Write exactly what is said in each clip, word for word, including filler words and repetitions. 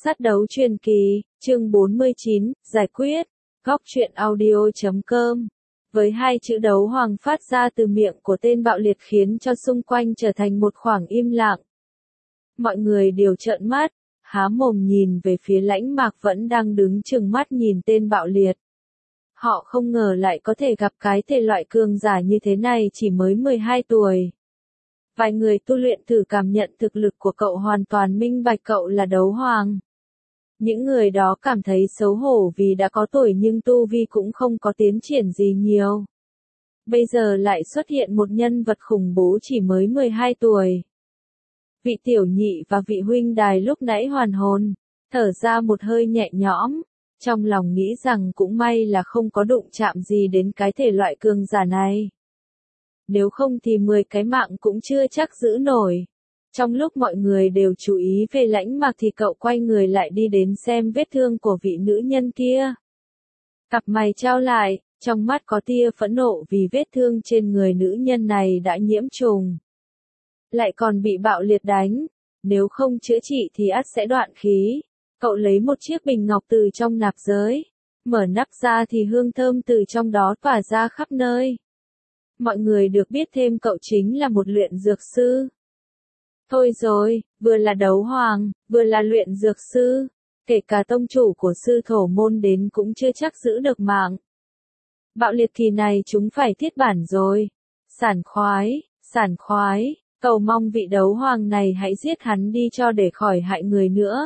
Sát đấu truyền kỳ, chương bốn mươi chín, giải quyết, góc truyện audio chấm com. Với hai chữ đấu hoàng phát ra từ miệng của tên bạo liệt khiến cho xung quanh trở thành một khoảng im lặng. Mọi người đều trợn mắt, há mồm nhìn về phía Lãnh Mạc vẫn đang đứng trừng mắt nhìn tên bạo liệt. Họ không ngờ lại có thể gặp cái thể loại cường giả như thế này chỉ mới mười hai tuổi. Vài người tu luyện thử cảm nhận thực lực của cậu hoàn toàn minh bạch cậu là đấu hoàng. Những người đó cảm thấy xấu hổ vì đã có tuổi nhưng tu vi cũng không có tiến triển gì nhiều. Bây giờ lại xuất hiện một nhân vật khủng bố chỉ mới mười hai tuổi. Vị tiểu nhị và vị huynh đài lúc nãy hoàn hồn, thở ra một hơi nhẹ nhõm, trong lòng nghĩ rằng cũng may là không có đụng chạm gì đến cái thể loại cường giả này. Nếu không thì mười cái mạng cũng chưa chắc giữ nổi. Trong lúc mọi người đều chú ý về Lãnh Mạc thì cậu quay người lại đi đến xem vết thương của vị nữ nhân kia. Cặp mày trao lại, trong mắt có tia phẫn nộ vì vết thương trên người nữ nhân này đã nhiễm trùng. Lại còn bị bạo liệt đánh, nếu không chữa trị thì ắt sẽ đoạn khí. Cậu lấy một chiếc bình ngọc từ trong nạp giới, mở nắp ra thì hương thơm từ trong đó tỏa ra khắp nơi. Mọi người được biết thêm cậu chính là một luyện dược sư. Thôi rồi, vừa là đấu hoàng, vừa là luyện dược sư, kể cả tông chủ của sư thổ môn đến cũng chưa chắc giữ được mạng. Bạo liệt kỳ này chúng phải thiết bản rồi. Sảng khoái, sảng khoái, cầu mong vị đấu hoàng này hãy giết hắn đi cho để khỏi hại người nữa.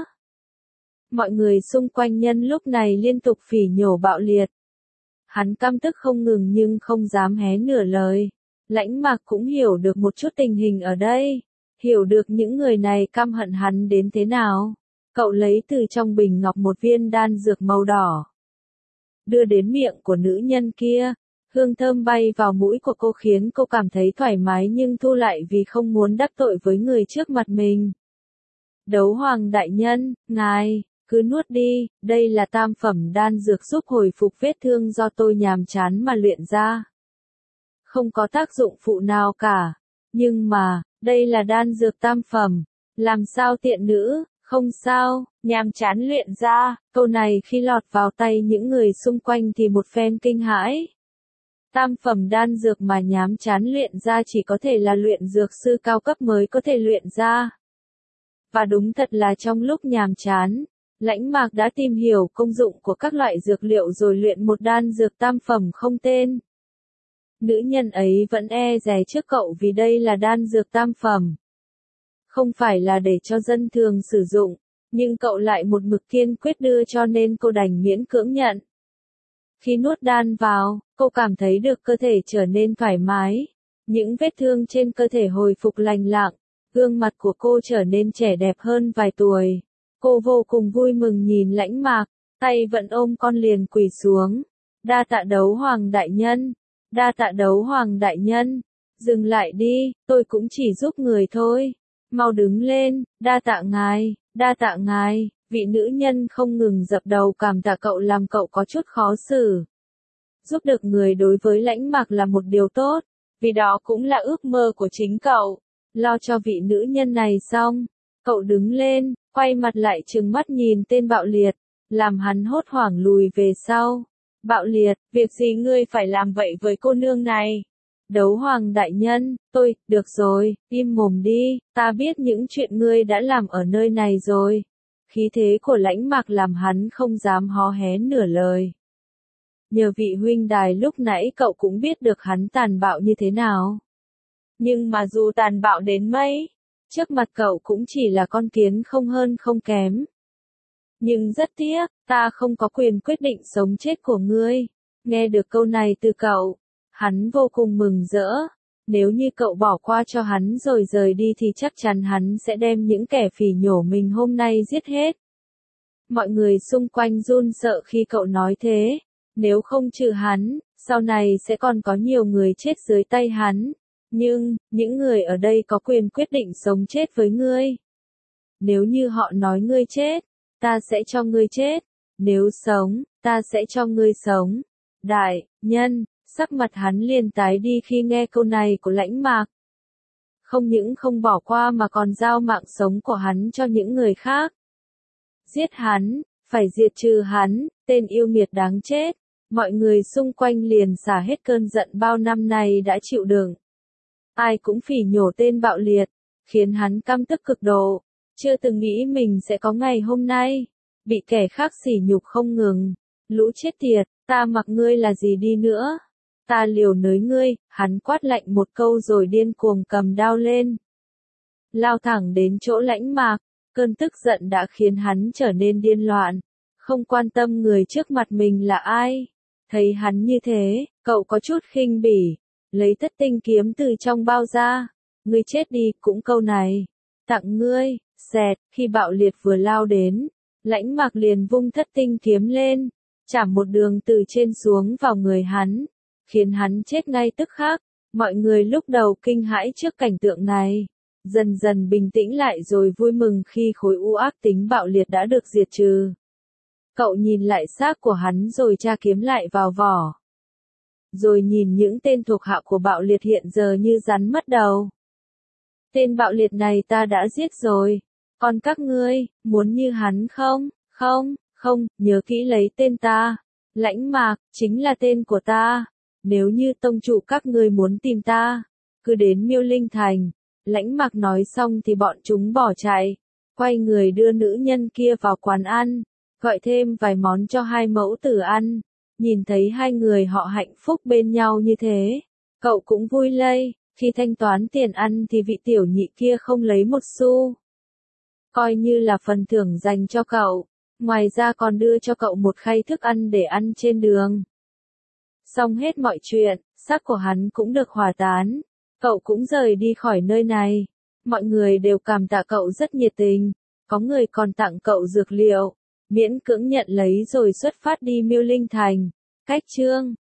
Mọi người xung quanh nhân lúc này liên tục phỉ nhổ bạo liệt. Hắn căm tức không ngừng nhưng không dám hé nửa lời. Lãnh Mạc cũng hiểu được một chút tình hình ở đây, hiểu được những người này căm hận hắn đến thế nào. Cậu lấy từ trong bình ngọc một viên đan dược màu đỏ, đưa đến miệng của nữ nhân kia. Hương thơm bay vào mũi của cô khiến cô cảm thấy thoải mái nhưng thu lại vì không muốn đắc tội với người trước mặt mình. Đấu hoàng đại nhân, ngài cứ nuốt đi, đây là tam phẩm đan dược giúp hồi phục vết thương do tôi nhàm chán mà luyện ra. Không có tác dụng phụ nào cả. Nhưng mà, đây là đan dược tam phẩm, làm sao tiện nữ, không sao, nhàm chán luyện ra. Câu này khi lọt vào tay những người xung quanh thì một phen kinh hãi. Tam phẩm đan dược mà nhàm chán luyện ra chỉ có thể là luyện dược sư cao cấp mới có thể luyện ra. Và đúng thật là trong lúc nhàm chán, Lãnh Mạc đã tìm hiểu công dụng của các loại dược liệu rồi luyện một đan dược tam phẩm không tên. Nữ nhân ấy vẫn e dè trước cậu vì đây là đan dược tam phẩm. Không phải là để cho dân thường sử dụng, nhưng cậu lại một mực kiên quyết đưa cho nên cô đành miễn cưỡng nhận. Khi nuốt đan vào, cô cảm thấy được cơ thể trở nên thoải mái. Những vết thương trên cơ thể hồi phục lành lặng, gương mặt của cô trở nên trẻ đẹp hơn vài tuổi. Cô vô cùng vui mừng nhìn Lãnh Mạc, tay vẫn ôm con liền quỳ xuống. Đa tạ đấu hoàng đại nhân, đa tạ đấu hoàng đại nhân, dừng lại đi, tôi cũng chỉ giúp người thôi. Mau đứng lên, đa tạ ngài, đa tạ ngài, vị nữ nhân không ngừng dập đầu cảm tạ cậu làm cậu có chút khó xử. Giúp được người đối với Lãnh Mạc là một điều tốt, vì đó cũng là ước mơ của chính cậu. Lo cho vị nữ nhân này xong, cậu đứng lên, quay mặt lại trừng mắt nhìn tên bạo liệt, làm hắn hốt hoảng lùi về sau. Bạo liệt, việc gì ngươi phải làm vậy với cô nương này? Đấu hoàng đại nhân, tôi, được rồi, im mồm đi, ta biết những chuyện ngươi đã làm ở nơi này rồi. Khí thế của Lãnh Mạc làm hắn không dám hó hé nửa lời. Nhờ vị huynh đài lúc nãy cậu cũng biết được hắn tàn bạo như thế nào. Nhưng mà dù tàn bạo đến mấy, trước mặt cậu cũng chỉ là con kiến không hơn không kém. Nhưng rất tiếc, ta không có quyền quyết định sống chết của ngươi. Nghe được câu này từ cậu, hắn vô cùng mừng rỡ. Nếu như cậu bỏ qua cho hắn rồi rời đi thì chắc chắn hắn sẽ đem những kẻ phỉ nhổ mình hôm nay giết hết. Mọi người xung quanh run sợ khi cậu nói thế. Nếu không trừ hắn, sau này sẽ còn có nhiều người chết dưới tay hắn. Nhưng, những người ở đây có quyền quyết định sống chết với ngươi. Nếu như họ nói ngươi chết, ta sẽ cho ngươi chết. Nếu sống, ta sẽ cho ngươi sống. Đại nhân, sắc mặt hắn liền tái đi khi nghe câu này của Lãnh Mạc. Không những không bỏ qua mà còn giao mạng sống của hắn cho những người khác. Giết hắn, phải diệt trừ hắn, tên yêu nghiệt đáng chết. Mọi người xung quanh liền xả hết cơn giận bao năm nay đã chịu đựng. Ai cũng phỉ nhổ tên Bạo Liệt, khiến hắn căm tức cực độ. Chưa từng nghĩ mình sẽ có ngày hôm nay, bị kẻ khác sỉ nhục không ngừng. Lũ chết tiệt, ta mặc ngươi là gì đi nữa? Ta liều nới ngươi, hắn quát lạnh một câu rồi điên cuồng cầm đao lên. Lao thẳng đến chỗ Lãnh Mạc, cơn tức giận đã khiến hắn trở nên điên loạn, không quan tâm người trước mặt mình là ai. Thấy hắn như thế, cậu có chút khinh bỉ, lấy thất tinh kiếm từ trong bao ra. Ngươi chết đi, cũng câu này. Tặng ngươi, xẹt, khi Bạo Liệt vừa lao đến, Lãnh Mạc liền vung thất tinh kiếm lên, chảm một đường từ trên xuống vào người hắn, khiến hắn chết ngay tức khắc. Mọi người lúc đầu kinh hãi trước cảnh tượng này, dần dần bình tĩnh lại rồi vui mừng khi khối u ác tính Bạo Liệt đã được diệt trừ. Cậu nhìn lại xác của hắn rồi tra kiếm lại vào vỏ. Rồi nhìn những tên thuộc hạ của Bạo Liệt hiện giờ như rắn mất đầu. Tên Bạo Liệt này ta đã giết rồi. Còn các ngươi, muốn như hắn không? Không, không, nhớ kỹ lấy tên ta. Lãnh Mạc, chính là tên của ta. Nếu như tông chủ các ngươi muốn tìm ta, cứ đến Miêu Linh Thành. Lãnh Mạc nói xong thì bọn chúng bỏ chạy, quay người đưa nữ nhân kia vào quán ăn, gọi thêm vài món cho hai mẫu tử ăn. Nhìn thấy hai người họ hạnh phúc bên nhau như thế, cậu cũng vui lây. Khi thanh toán tiền ăn thì vị tiểu nhị kia không lấy một xu, coi như là phần thưởng dành cho cậu. Ngoài ra còn đưa cho cậu một khay thức ăn để ăn trên đường. Xong hết mọi chuyện, xác của hắn cũng được hỏa tán. Cậu cũng rời đi khỏi nơi này. Mọi người đều cảm tạ cậu rất nhiệt tình. Có người còn tặng cậu dược liệu, miễn cưỡng nhận lấy rồi xuất phát đi Miêu Linh Thành. Cách chương